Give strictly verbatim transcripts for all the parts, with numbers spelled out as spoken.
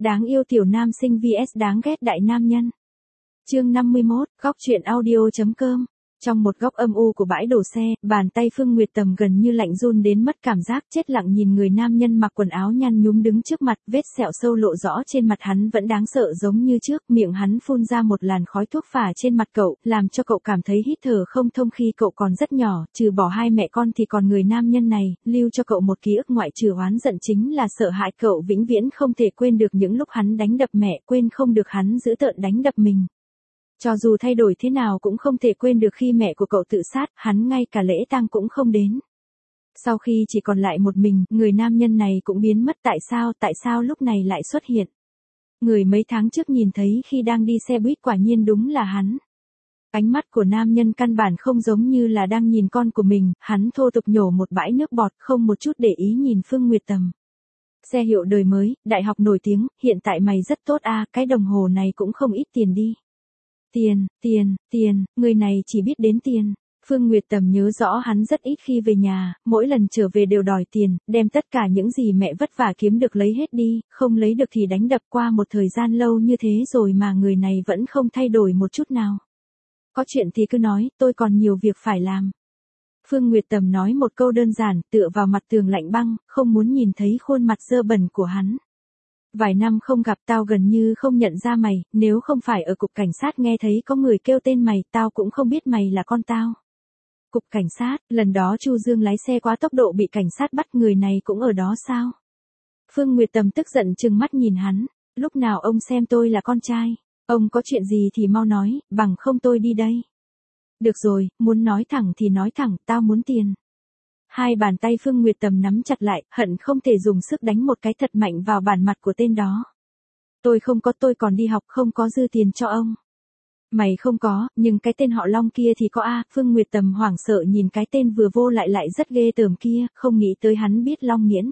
đáng yêu tiểu nam sinh vs đáng ghét đại nam nhân. Chương năm mươi mốt, góc truyện audio.com. Trong một góc âm u của bãi đổ xe, bàn tay Phương Nguyệt Tầm gần như lạnh run đến mất cảm giác, chết lặng nhìn người nam nhân mặc quần áo nhăn nhúm đứng trước mặt, vết sẹo sâu lộ rõ trên mặt hắn vẫn đáng sợ giống như trước, miệng hắn phun ra một làn khói thuốc phả trên mặt cậu, làm cho cậu cảm thấy hít thở không thông khi cậu còn rất nhỏ, trừ bỏ hai mẹ con thì còn người nam nhân này, lưu cho cậu một ký ức ngoại trừ oán giận chính là sợ hãi, cậu vĩnh viễn không thể quên được những lúc hắn đánh đập mẹ, quên không được hắn dữ tợn đánh đập mình. Cho dù thay đổi thế nào cũng không thể quên được khi mẹ của cậu tự sát, hắn ngay cả lễ tang cũng không đến. Sau khi chỉ còn lại một mình, người nam nhân này cũng biến mất, tại sao, tại sao lúc này lại xuất hiện? Người mấy tháng trước nhìn thấy khi đang đi xe buýt quả nhiên đúng là hắn. Ánh mắt của nam nhân căn bản không giống như là đang nhìn con của mình, hắn thô tục nhổ một bãi nước bọt, không một chút để ý nhìn Phương Nguyệt Tầm. Xe hiệu đời mới, đại học nổi tiếng, hiện tại mày rất tốt a, cái đồng hồ này cũng không ít tiền đi. Tiền, tiền, tiền, người này chỉ biết đến tiền. Phương Nguyệt Tầm nhớ rõ hắn rất ít khi về nhà, mỗi lần trở về đều đòi tiền, đem tất cả những gì mẹ vất vả kiếm được lấy hết đi, không lấy được thì đánh đập. Qua một thời gian lâu như thế rồi mà người này vẫn không thay đổi một chút nào. Có chuyện thì cứ nói, tôi còn nhiều việc phải làm. Phương Nguyệt Tầm nói một câu đơn giản, tựa vào mặt tường lạnh băng, không muốn nhìn thấy khuôn mặt dơ bẩn của hắn. Vài năm không gặp, tao gần như không nhận ra mày, nếu không phải ở cục cảnh sát nghe thấy có người kêu tên mày, tao cũng không biết mày là con tao. Cục cảnh sát, lần đó Chu Dương lái xe quá tốc độ bị cảnh sát bắt, người này cũng ở đó sao? Phương Nguyệt Tầm tức giận trừng mắt nhìn hắn, lúc nào ông xem tôi là con trai, ông có chuyện gì thì mau nói, bằng không tôi đi đây. Được rồi, muốn nói thẳng thì nói thẳng, tao muốn tiền. Hai bàn tay Phương Nguyệt Tầm nắm chặt lại, hận không thể dùng sức đánh một cái thật mạnh vào bản mặt của tên đó. Tôi không có, tôi còn đi học, không có dư tiền cho ông. Mày không có, nhưng cái tên họ Long kia thì có a. Phương Nguyệt Tầm hoảng sợ nhìn cái tên vừa vô lại lại rất ghê tởm kia, không nghĩ tới hắn biết Long Nghiễn.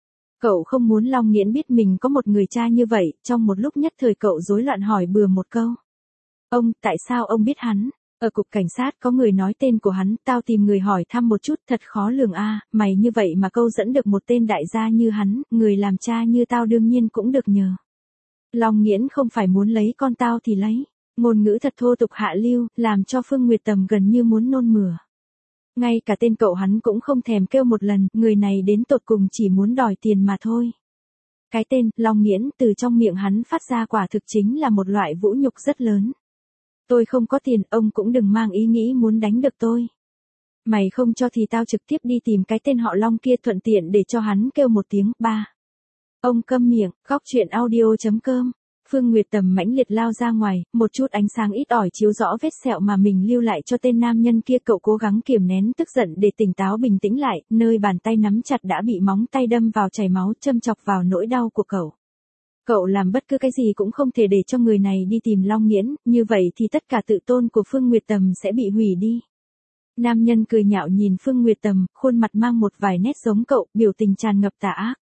Cậu không muốn Long Nghiễn biết mình có một người cha như vậy, trong một lúc nhất thời cậu rối loạn hỏi bừa một câu. Ông, tại sao ông biết hắn? Ở cục cảnh sát có người nói tên của hắn, tao tìm người hỏi thăm một chút, thật khó lường a, à, mày như vậy mà câu dẫn được một tên đại gia như hắn, người làm cha như tao đương nhiên cũng được nhờ. Long Nghiễn không phải muốn lấy con tao thì lấy, ngôn ngữ thật thô tục hạ lưu, làm cho Phương Nguyệt Tầm gần như muốn nôn mửa. Ngay cả tên cậu hắn cũng không thèm kêu một lần, người này đến tột cùng chỉ muốn đòi tiền mà thôi. Cái tên, Long Nghiễn, từ trong miệng hắn phát ra quả thực chính là một loại vũ nhục rất lớn. Tôi không có tiền, ông cũng đừng mang ý nghĩ muốn đánh được tôi. Mày không cho thì tao trực tiếp đi tìm cái tên họ Long kia thuận tiện để cho hắn kêu một tiếng ba. Ông câm miệng, góc truyện audio.com. Phương Nguyệt Tầm mãnh liệt lao ra ngoài, một chút ánh sáng ít ỏi chiếu rõ vết sẹo mà mình lưu lại cho tên nam nhân kia, cậu cố gắng kiềm nén tức giận để tỉnh táo bình tĩnh lại, nơi bàn tay nắm chặt đã bị móng tay đâm vào chảy máu, châm chọc vào nỗi đau của cậu. Cậu làm bất cứ cái gì cũng không thể để cho người này đi tìm Long Nghiễn, như vậy thì tất cả tự tôn của Phương Nguyệt Tầm sẽ bị hủy đi. Nam nhân cười nhạo nhìn Phương Nguyệt Tầm, khuôn mặt mang một vài nét giống cậu, biểu tình tràn ngập tà ác.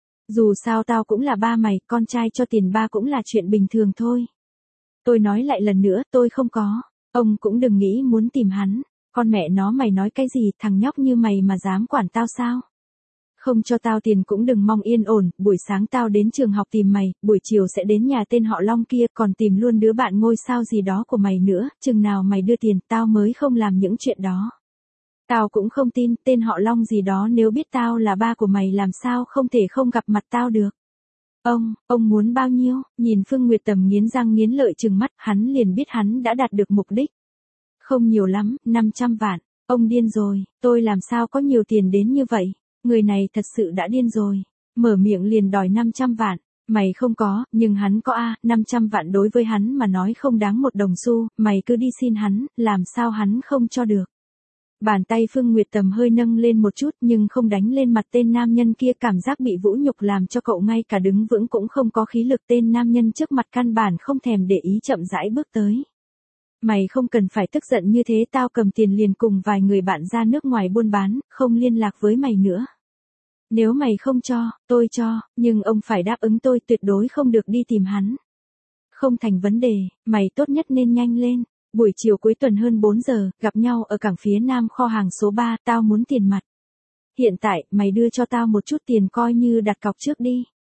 Dù sao tao cũng là ba mày, con trai cho tiền ba cũng là chuyện bình thường thôi. Tôi nói lại lần nữa, tôi không có. Ông cũng đừng nghĩ muốn tìm hắn. Con mẹ nó mày nói cái gì, thằng nhóc như mày mà dám quản tao sao? Không cho tao tiền cũng đừng mong yên ổn, buổi sáng tao đến trường học tìm mày, buổi chiều sẽ đến nhà tên họ Long kia, còn tìm luôn đứa bạn ngôi sao gì đó của mày nữa, chừng nào mày đưa tiền tao mới không làm những chuyện đó. Tao cũng không tin, tên họ Long gì đó nếu biết tao là ba của mày làm sao không thể không gặp mặt tao được. Ông, ông muốn bao nhiêu? Nhìn Phương Nguyệt Tầm nghiến răng nghiến lợi trừng mắt, hắn liền biết hắn đã đạt được mục đích. Không nhiều lắm, năm trăm vạn. Ông điên rồi, tôi làm sao có nhiều tiền đến như vậy? Người này thật sự đã điên rồi. Mở miệng liền đòi năm trăm vạn. Mày không có, nhưng hắn có a, năm trăm vạn đối với hắn mà nói không đáng một đồng xu, mày cứ đi xin hắn, làm sao hắn không cho được. Bàn tay Phương Nguyệt Tầm hơi nâng lên một chút nhưng không đánh lên mặt tên nam nhân kia, cảm giác bị vũ nhục làm cho cậu ngay cả đứng vững cũng không có khí lực. Tên nam nhân trước mặt căn bản không thèm để ý, chậm rãi bước tới. Mày không cần phải tức giận như thế, tao cầm tiền liền cùng vài người bạn ra nước ngoài buôn bán, không liên lạc với mày nữa. Nếu mày không cho, tôi cho, nhưng ông phải đáp ứng tôi, tuyệt đối không được đi tìm hắn. Không thành vấn đề, mày tốt nhất nên nhanh lên. Buổi chiều cuối tuần hơn bốn giờ, gặp nhau ở cảng phía nam kho hàng số ba, tao muốn tiền mặt. Hiện tại, mày đưa cho tao một chút tiền coi như đặt cọc trước đi.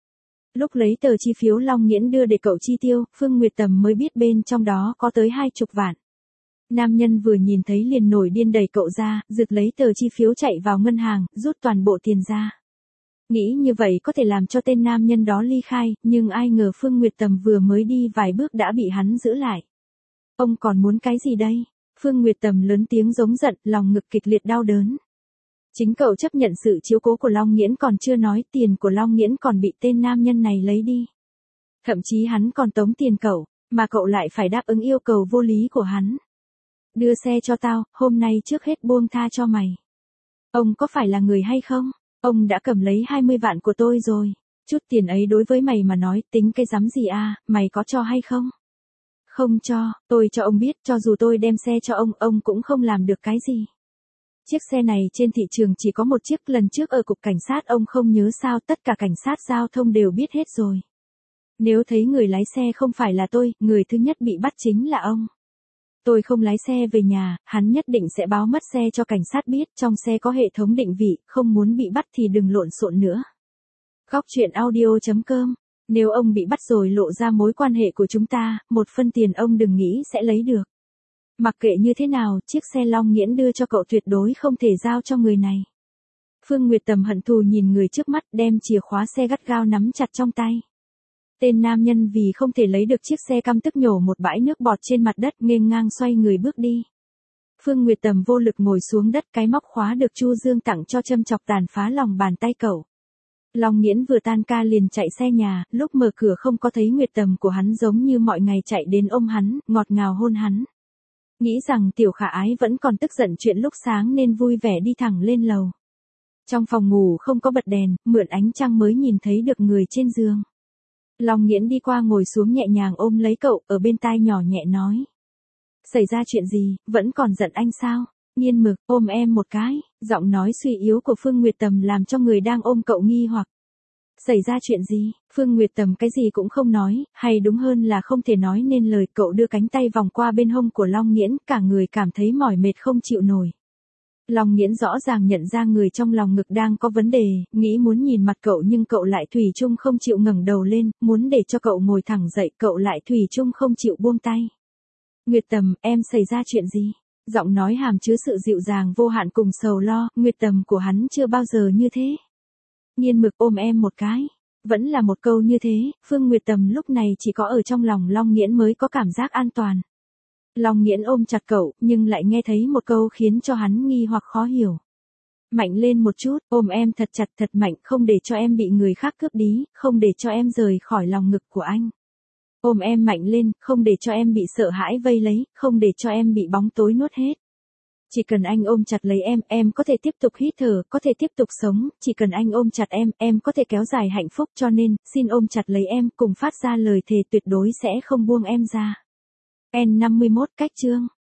Lúc lấy tờ chi phiếu Long Nghiễn đưa để cậu chi tiêu, Phương Nguyệt Tầm mới biết bên trong đó có tới hai chục vạn. Nam nhân vừa nhìn thấy liền nổi điên đẩy cậu ra, giật lấy tờ chi phiếu chạy vào ngân hàng, rút toàn bộ tiền ra. Nghĩ như vậy có thể làm cho tên nam nhân đó ly khai, nhưng ai ngờ Phương Nguyệt Tầm vừa mới đi vài bước đã bị hắn giữ lại. Ông còn muốn cái gì đây? Phương Nguyệt Tầm lớn tiếng giống giận, lòng ngực kịch liệt đau đớn. Chính cậu chấp nhận sự chiếu cố của Long Nghiễn còn chưa nói, tiền của Long Nghiễn còn bị tên nam nhân này lấy đi. Thậm chí hắn còn tống tiền cậu, mà cậu lại phải đáp ứng yêu cầu vô lý của hắn. Đưa xe cho tao, hôm nay trước hết buông tha cho mày. Ông có phải là người hay không? Ông đã cầm lấy hai mươi vạn của tôi rồi. Chút tiền ấy đối với mày mà nói tính cái rắm gì à, mày có cho hay không? Không cho, tôi cho ông biết, cho dù tôi đem xe cho ông, ông cũng không làm được cái gì. Chiếc xe này trên thị trường chỉ có một chiếc, lần trước ở cục cảnh sát ông không nhớ sao, tất cả cảnh sát giao thông đều biết hết rồi. Nếu thấy người lái xe không phải là tôi, người thứ nhất bị bắt chính là ông. Tôi không lái xe về nhà, hắn nhất định sẽ báo mất xe cho cảnh sát biết, trong xe có hệ thống định vị, không muốn bị bắt thì đừng lộn xộn nữa. Góc truyện audio chấm com. Nếu ông bị bắt rồi lộ ra mối quan hệ của chúng ta, một phân tiền ông đừng nghĩ sẽ lấy được. Mặc kệ như thế nào, chiếc xe Long Nghiễn đưa cho cậu tuyệt đối không thể giao cho người này. Phương Nguyệt Tầm hận thù nhìn người trước mắt, đem chìa khóa xe gắt gao nắm chặt trong tay. Tên nam nhân vì không thể lấy được chiếc xe căm tức nhổ một bãi nước bọt trên mặt đất, nghênh ngang xoay người bước đi. Phương Nguyệt Tầm vô lực ngồi xuống đất, cái móc khóa được Chu Dương tặng cho châm chọc tàn phá lòng bàn tay cậu. Long Nghiễn vừa tan ca liền chạy xe nhà, lúc mở cửa không có thấy Nguyệt Tầm của hắn, giống như mọi ngày chạy đến ôm hắn, ngọt ngào hôn hắn. Nghĩ rằng tiểu khả ái vẫn còn tức giận chuyện lúc sáng nên vui vẻ đi thẳng lên lầu. Trong phòng ngủ không có bật đèn, mượn ánh trăng mới nhìn thấy được người trên giường. Long Nghiễn đi qua ngồi xuống nhẹ nhàng ôm lấy cậu, ở bên tai nhỏ nhẹ nói. Xảy ra chuyện gì, vẫn còn giận anh sao? Nghiên Mực, ôm em một cái. Giọng nói suy yếu của Phương Nguyệt Tầm làm cho người đang ôm cậu nghi hoặc. Xảy ra chuyện gì? Phương Nguyệt Tầm cái gì cũng không nói, hay đúng hơn là không thể nói nên lời. Cậu đưa cánh tay vòng qua bên hông của Long Nghiễn, cả người cảm thấy mỏi mệt không chịu nổi. Long Nghiễn rõ ràng nhận ra người trong lòng ngực đang có vấn đề, nghĩ muốn nhìn mặt cậu nhưng cậu lại thủy chung không chịu ngẩng đầu lên, muốn để cho cậu ngồi thẳng dậy, cậu lại thủy chung không chịu buông tay. Nguyệt Tầm, em xảy ra chuyện gì? Giọng nói hàm chứa sự dịu dàng vô hạn cùng sầu lo, Nguyệt Tầm của hắn chưa bao giờ như thế. Nghiên Mực, ôm em một cái. Vẫn là một câu như thế, Phương Nguyệt Tầm lúc này chỉ có ở trong lòng Long Nghiễn mới có cảm giác an toàn. Long Nghiễn ôm chặt cậu, nhưng lại nghe thấy một câu khiến cho hắn nghi hoặc khó hiểu. Mạnh lên một chút, ôm em thật chặt thật mạnh, không để cho em bị người khác cướp đi, không để cho em rời khỏi lòng ngực của anh. Ôm em mạnh lên, không để cho em bị sợ hãi vây lấy, không để cho em bị bóng tối nuốt hết. Chỉ cần anh ôm chặt lấy em, em có thể tiếp tục hít thở, có thể tiếp tục sống, chỉ cần anh ôm chặt em, em có thể kéo dài hạnh phúc, cho nên, xin ôm chặt lấy em, cùng phát ra lời thề tuyệt đối sẽ không buông em ra. N năm mươi mốt cách chương